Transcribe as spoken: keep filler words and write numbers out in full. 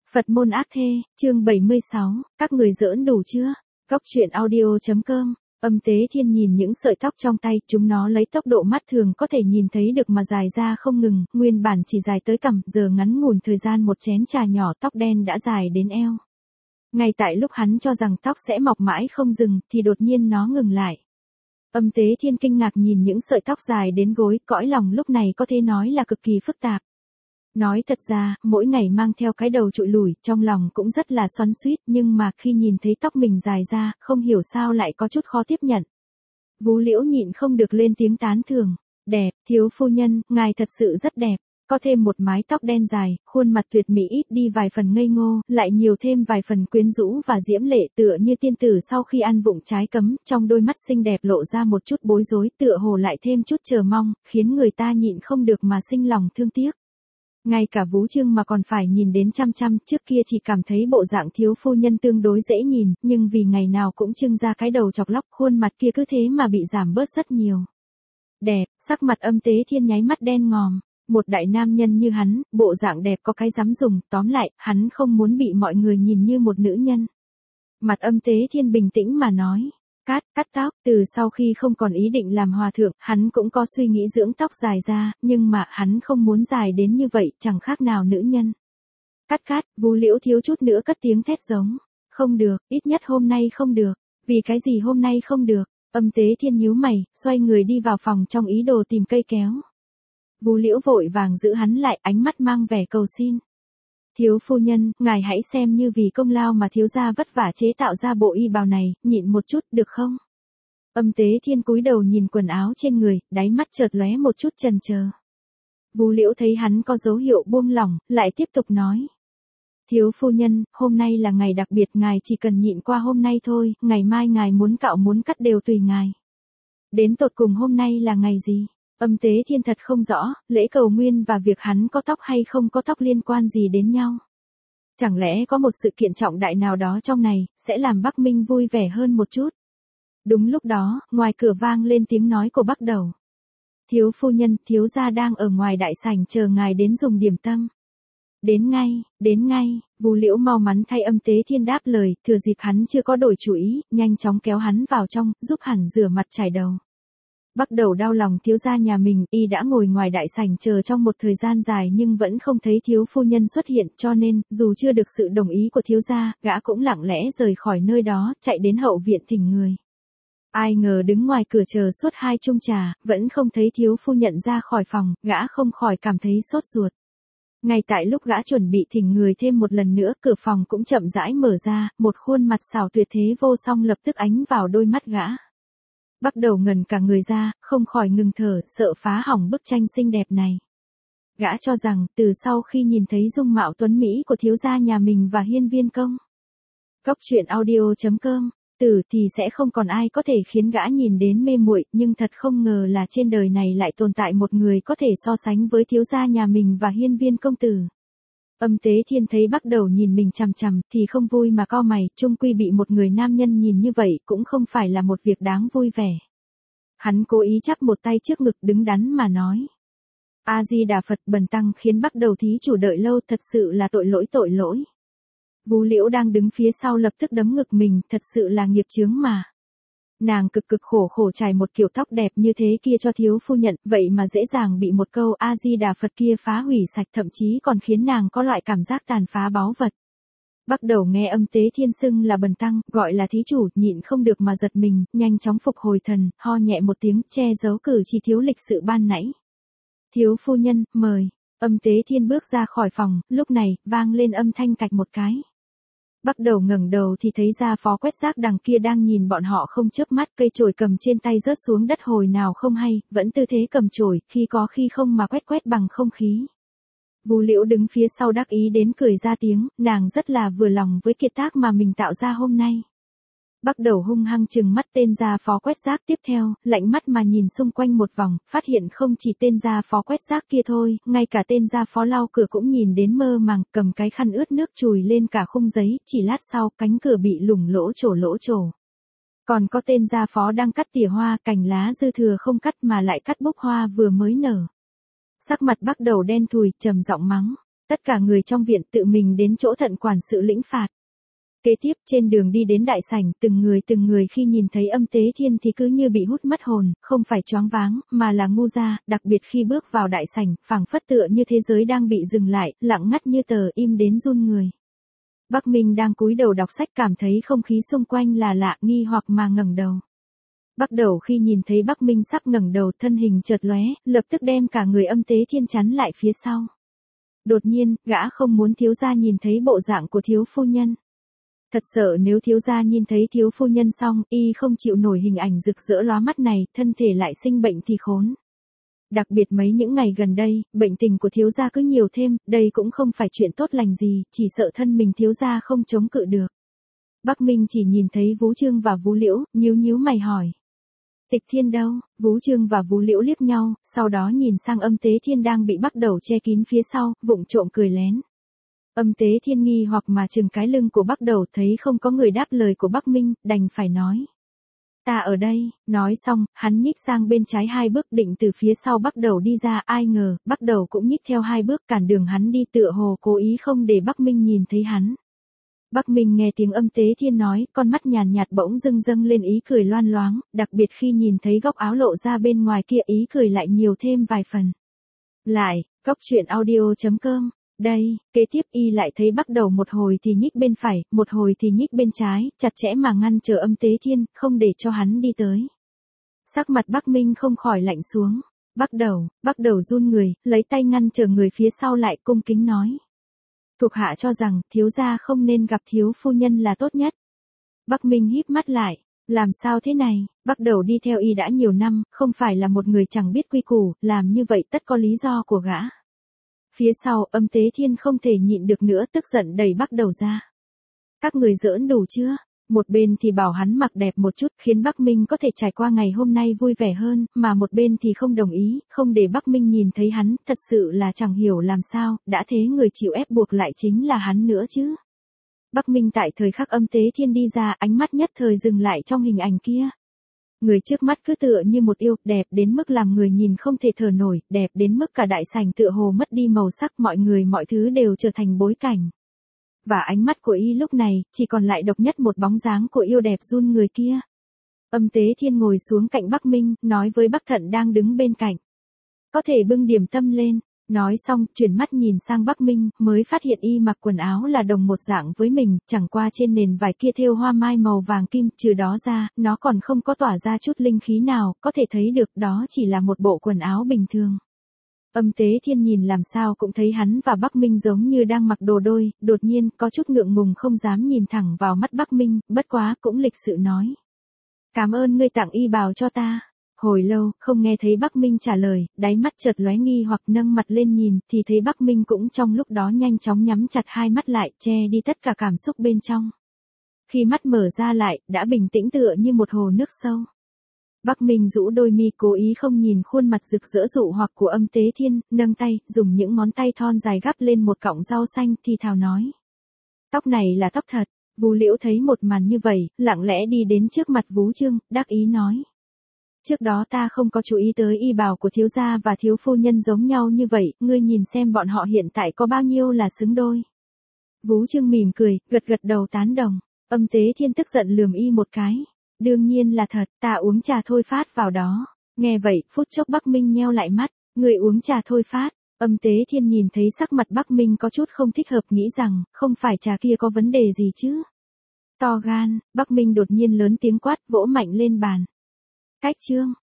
Phật môn ác thê, chương bảy mươi sáu, các người giỡn đủ chưa? Cóc truyện audio.com. Âm Tế Thiên nhìn những sợi tóc trong tay, chúng nó lấy tốc độ mắt thường có thể nhìn thấy được mà dài ra không ngừng, nguyên bản chỉ dài tới cằm, giờ ngắn ngủn thời gian một chén trà nhỏ tóc đen đã dài đến eo. Ngay tại lúc hắn cho rằng tóc sẽ mọc mãi không dừng, thì đột nhiên nó ngừng lại. Âm Tế Thiên kinh ngạc nhìn những sợi tóc dài đến gối, cõi lòng lúc này có thể nói là cực kỳ phức tạp. Nói thật ra, mỗi ngày mang theo cái đầu trụi lủi, trong lòng cũng rất là xoắn xuýt, nhưng mà khi nhìn thấy tóc mình dài ra, không hiểu sao lại có chút khó tiếp nhận. Vú Liễu nhịn không được lên tiếng tán thưởng. Đẹp, thiếu phu nhân, ngài thật sự rất đẹp. Có thêm một mái tóc đen dài, khuôn mặt tuyệt mỹ ít đi vài phần ngây ngô, lại nhiều thêm vài phần quyến rũ và diễm lệ, tựa như tiên tử sau khi ăn vụng trái cấm, trong đôi mắt xinh đẹp lộ ra một chút bối rối, tựa hồ lại thêm chút chờ mong, khiến người ta nhịn không được mà sinh lòng thương tiếc. Ngay cả Vú Trương mà còn phải nhìn đến chăm chăm, trước kia chỉ cảm thấy bộ dạng thiếu phu nhân tương đối dễ nhìn, nhưng vì ngày nào cũng trưng ra cái đầu chọc lóc, khuôn mặt kia cứ thế mà bị giảm bớt rất nhiều. Đẹp, sắc mặt Âm Tế Thiên nháy mắt đen ngòm. Một đại nam nhân như hắn, bộ dạng đẹp có cái dám dùng, tóm lại, hắn không muốn bị mọi người nhìn như một nữ nhân. Mặt Âm Tế Thiên bình tĩnh mà nói. Cắt, cắt tóc, từ sau khi không còn ý định làm hòa thượng, hắn cũng có suy nghĩ dưỡng tóc dài ra, nhưng mà hắn không muốn dài đến như vậy, chẳng khác nào nữ nhân. Cắt cắt, Vú Liễu thiếu chút nữa cất tiếng thét giống. Không được, ít nhất hôm nay không được. Vì cái gì hôm nay không được? Âm Tế Thiên nhíu mày, xoay người đi vào phòng trong ý đồ tìm cây kéo. Vú Liễu vội vàng giữ hắn lại, ánh mắt mang vẻ cầu xin. Thiếu phu nhân, ngài hãy xem như vì công lao mà thiếu gia vất vả chế tạo ra bộ y bào này, nhịn một chút được không? Âm Tế Thiên cúi đầu nhìn quần áo trên người, đáy mắt chợt lóe một chút chần chờ. Vú Liễu thấy hắn có dấu hiệu buông lỏng, lại tiếp tục nói. Thiếu phu nhân, hôm nay là ngày đặc biệt, ngài chỉ cần nhịn qua hôm nay thôi, ngày mai ngài muốn cạo muốn cắt đều tùy ngài. Đến tột cùng hôm nay là ngày gì? Âm Tế Thiên thật không rõ, lễ cầu nguyên và việc hắn có tóc hay không có tóc liên quan gì đến nhau. Chẳng lẽ có một sự kiện trọng đại nào đó trong này, sẽ làm Bắc Minh vui vẻ hơn một chút. Đúng lúc đó, ngoài cửa vang lên tiếng nói của Bắc Đầu. Thiếu phu nhân, thiếu gia đang ở ngoài đại sảnh chờ ngài đến dùng điểm tâm. Đến ngay, đến ngay, Vú Liễu mau mắn thay Âm Tế Thiên đáp lời, thừa dịp hắn chưa có đổi chủ ý, nhanh chóng kéo hắn vào trong, giúp hẳn rửa mặt chải đầu. Bắt đầu đau lòng thiếu gia nhà mình, y đã ngồi ngoài đại sảnh chờ trong một thời gian dài nhưng vẫn không thấy thiếu phu nhân xuất hiện, cho nên, dù chưa được sự đồng ý của thiếu gia, gã cũng lặng lẽ rời khỏi nơi đó, chạy đến hậu viện thỉnh người. Ai ngờ đứng ngoài cửa chờ suốt hai chung trà, vẫn không thấy thiếu phu nhận ra khỏi phòng, gã không khỏi cảm thấy sốt ruột. Ngay tại lúc gã chuẩn bị thỉnh người thêm một lần nữa, cửa phòng cũng chậm rãi mở ra, một khuôn mặt xảo tuyệt thế vô song lập tức ánh vào đôi mắt gã. Bắt đầu ngần cả người ra, không khỏi ngừng thở, sợ phá hỏng bức tranh xinh đẹp này. Gã cho rằng, từ sau khi nhìn thấy dung mạo tuấn mỹ của thiếu gia nhà mình và Hiên Viên Công. Cóc truyện audio.com, từ thì sẽ không còn ai có thể khiến gã nhìn đến mê muội, nhưng thật không ngờ là trên đời này lại tồn tại một người có thể so sánh với thiếu gia nhà mình và Hiên Viên Công tử. Âm Tế Thiên thấy Bắt Đầu nhìn mình chằm chằm, thì không vui mà cau mày, chung quy bị một người nam nhân nhìn như vậy cũng không phải là một việc đáng vui vẻ. Hắn cố ý chắp một tay trước ngực đứng đắn mà nói. A Di Đà Phật, bần tăng khiến Bắt Đầu thí chủ đợi lâu, thật sự là tội lỗi tội lỗi. Vú Liễu đang đứng phía sau lập tức đấm ngực mình, thật sự là nghiệp chướng mà. Nàng cực cực khổ khổ trải một kiểu tóc đẹp như thế kia cho thiếu phu nhận, vậy mà dễ dàng bị một câu A Di Đà Phật kia phá hủy sạch, thậm chí còn khiến nàng có loại cảm giác tàn phá báu vật. Bắt đầu nghe Âm Tế Thiên xưng là bần tăng, gọi là thí chủ, nhịn không được mà giật mình, nhanh chóng phục hồi thần, ho nhẹ một tiếng, che giấu cử chỉ thiếu lịch sự ban nãy. Thiếu phu nhân, mời. Âm Tế Thiên bước ra khỏi phòng, lúc này, vang lên âm thanh cạch một cái. Bắt Đầu ngẩng đầu thì thấy ra phó quét rác đằng kia đang nhìn bọn họ không chớp mắt, cây chổi cầm trên tay rớt xuống đất hồi nào không hay, vẫn tư thế cầm chổi, khi có khi không mà quét quét bằng không khí. Vú Liễu đứng phía sau đắc ý đến cười ra tiếng, nàng rất là vừa lòng với kiệt tác mà mình tạo ra hôm nay. Bắt Đầu hung hăng trừng mắt tên gia phó quét rác tiếp theo, lạnh mắt mà nhìn xung quanh một vòng, phát hiện không chỉ tên gia phó quét rác kia thôi, ngay cả tên gia phó lau cửa cũng nhìn đến mơ màng, cầm cái khăn ướt nước chùi lên cả khung giấy, chỉ lát sau, cánh cửa bị lủng lỗ trổ lỗ trổ. Còn có tên gia phó đang cắt tỉa hoa, cành lá dư thừa không cắt mà lại cắt bốc hoa vừa mới nở. Sắc mặt Bắt Đầu đen thùi, trầm giọng mắng. Tất cả người trong viện tự mình đến chỗ thận quản sự lĩnh phạt. Kế tiếp trên đường đi đến đại sảnh, từng người từng người khi nhìn thấy Âm Tế Thiên thì cứ như bị hút mất hồn, không phải choáng váng, mà là ngu ra, đặc biệt khi bước vào đại sảnh, phảng phất tựa như thế giới đang bị dừng lại, lặng ngắt như tờ, im đến run người. Bắc Minh đang cúi đầu đọc sách cảm thấy không khí xung quanh là lạ, nghi hoặc mà ngẩng đầu. Bắt đầu khi nhìn thấy Bắc Minh sắp ngẩng đầu, thân hình chợt lóe, lập tức đem cả người Âm Tế Thiên chắn lại phía sau. Đột nhiên, gã không muốn thiếu gia nhìn thấy bộ dạng của thiếu phu nhân. Thật sợ nếu thiếu gia nhìn thấy thiếu phu nhân xong, y không chịu nổi hình ảnh rực rỡ lóa mắt này, thân thể lại sinh bệnh thì khốn. Đặc biệt mấy những ngày gần đây, bệnh tình của thiếu gia cứ nhiều thêm, đây cũng không phải chuyện tốt lành gì, chỉ sợ thân mình thiếu gia không chống cự được. Bắc Minh chỉ nhìn thấy Vũ Trương và Vũ Liễu, nhíu nhíu mày hỏi. Tịch Thiên đâu? Vũ Trương và Vũ Liễu liếc nhau, sau đó nhìn sang Âm Tế Thiên đang bị bắt đầu che kín phía sau, vụng trộm cười lén. Âm Tế Thiên nghi hoặc mà chừng cái lưng của Bắc Đầu, thấy không có người đáp lời của Bắc Minh, đành phải nói. Ta ở đây, nói xong, hắn nhích sang bên trái hai bước định từ phía sau Bắc Đầu đi ra, ai ngờ, Bắc Đầu cũng nhích theo hai bước cản đường hắn đi, tựa hồ cố ý không để Bắc Minh nhìn thấy hắn. Bắc Minh nghe tiếng Âm Tế Thiên nói, con mắt nhàn nhạt bỗng dưng dâng lên ý cười loan loáng, đặc biệt khi nhìn thấy góc áo lộ ra bên ngoài kia, ý cười lại nhiều thêm vài phần. Lại, góc truyện audio chấm com. Đây, kế tiếp y lại thấy Bắc Đầu một hồi thì nhích bên phải, một hồi thì nhích bên trái, chặt chẽ mà ngăn chờ Âm Tế Thiên, không để cho hắn đi tới. Sắc mặt Bắc Minh không khỏi lạnh xuống. Bắc Đầu, Bắc Đầu run người, lấy tay ngăn chờ người phía sau lại, cung kính nói. Thuộc hạ cho rằng, thiếu gia không nên gặp thiếu phu nhân là tốt nhất. Bắc Minh híp mắt lại. Làm sao thế này, Bắc Đầu đi theo y đã nhiều năm, không phải là một người chẳng biết quy củ, làm như vậy tất có lý do của gã. Phía sau, Âm Tế Thiên không thể nhịn được nữa, tức giận đẩy Bắc Đầu ra. Các người giỡn đủ chưa? Một bên thì bảo hắn mặc đẹp một chút, khiến Bắc Minh có thể trải qua ngày hôm nay vui vẻ hơn, mà một bên thì không đồng ý, không để Bắc Minh nhìn thấy hắn, thật sự là chẳng hiểu làm sao, đã thế người chịu ép buộc lại chính là hắn nữa chứ. Bắc Minh tại thời khắc Âm Tế Thiên đi ra, ánh mắt nhất thời dừng lại trong hình ảnh kia. Người trước mắt cứ tựa như một yêu, đẹp đến mức làm người nhìn không thể thở nổi, đẹp đến mức cả đại sảnh tựa hồ mất đi màu sắc, mọi người mọi thứ đều trở thành bối cảnh. Và ánh mắt của y lúc này, chỉ còn lại độc nhất một bóng dáng của yêu đẹp run người kia. Âm Tế Thiên ngồi xuống cạnh Bắc Minh, nói với Bắc Thận đang đứng bên cạnh. Có thể bưng điểm tâm lên. Nói xong, chuyển mắt nhìn sang Bắc Minh, mới phát hiện y mặc quần áo là đồng một dạng với mình, chẳng qua trên nền vải kia thêu hoa mai màu vàng kim, trừ đó ra, nó còn không có tỏa ra chút linh khí nào, có thể thấy được đó chỉ là một bộ quần áo bình thường. Âm Tế Thiên nhìn làm sao cũng thấy hắn và Bắc Minh giống như đang mặc đồ đôi, đột nhiên, có chút ngượng ngùng không dám nhìn thẳng vào mắt Bắc Minh, bất quá, cũng lịch sự nói. Cảm ơn ngươi tặng y bào cho ta. Hồi lâu, không nghe thấy Bắc Minh trả lời, đáy mắt chợt lóe nghi hoặc nâng mặt lên nhìn, thì thấy Bắc Minh cũng trong lúc đó nhanh chóng nhắm chặt hai mắt lại, che đi tất cả cảm xúc bên trong. Khi mắt mở ra lại, đã bình tĩnh tựa như một hồ nước sâu. Bắc Minh rũ đôi mi cố ý không nhìn khuôn mặt rực rỡ dụ hoặc của Âm Tế Thiên, nâng tay, dùng những ngón tay thon dài gắp lên một cọng rau xanh, thì thào nói. Tóc này là tóc thật. Vũ Liễu thấy một màn như vậy, lặng lẽ đi đến trước mặt Vũ Trương, đắc ý nói. Trước đó ta không có chú ý tới y bào của thiếu gia và thiếu phu nhân giống nhau như vậy, ngươi nhìn xem bọn họ hiện tại có bao nhiêu là xứng đôi. Vũ Trương mỉm cười, gật gật đầu tán đồng. Âm Tế Thiên tức giận lườm y một cái. Đương nhiên là thật, ta uống trà thôi phát vào đó. Nghe vậy, phút chốc Bắc Minh nheo lại mắt, người uống trà thôi phát. Âm Tế Thiên nhìn thấy sắc mặt Bắc Minh có chút không thích hợp, nghĩ rằng, không phải trà kia có vấn đề gì chứ. To gan, Bắc Minh đột nhiên lớn tiếng quát, vỗ mạnh lên bàn. Cách chương.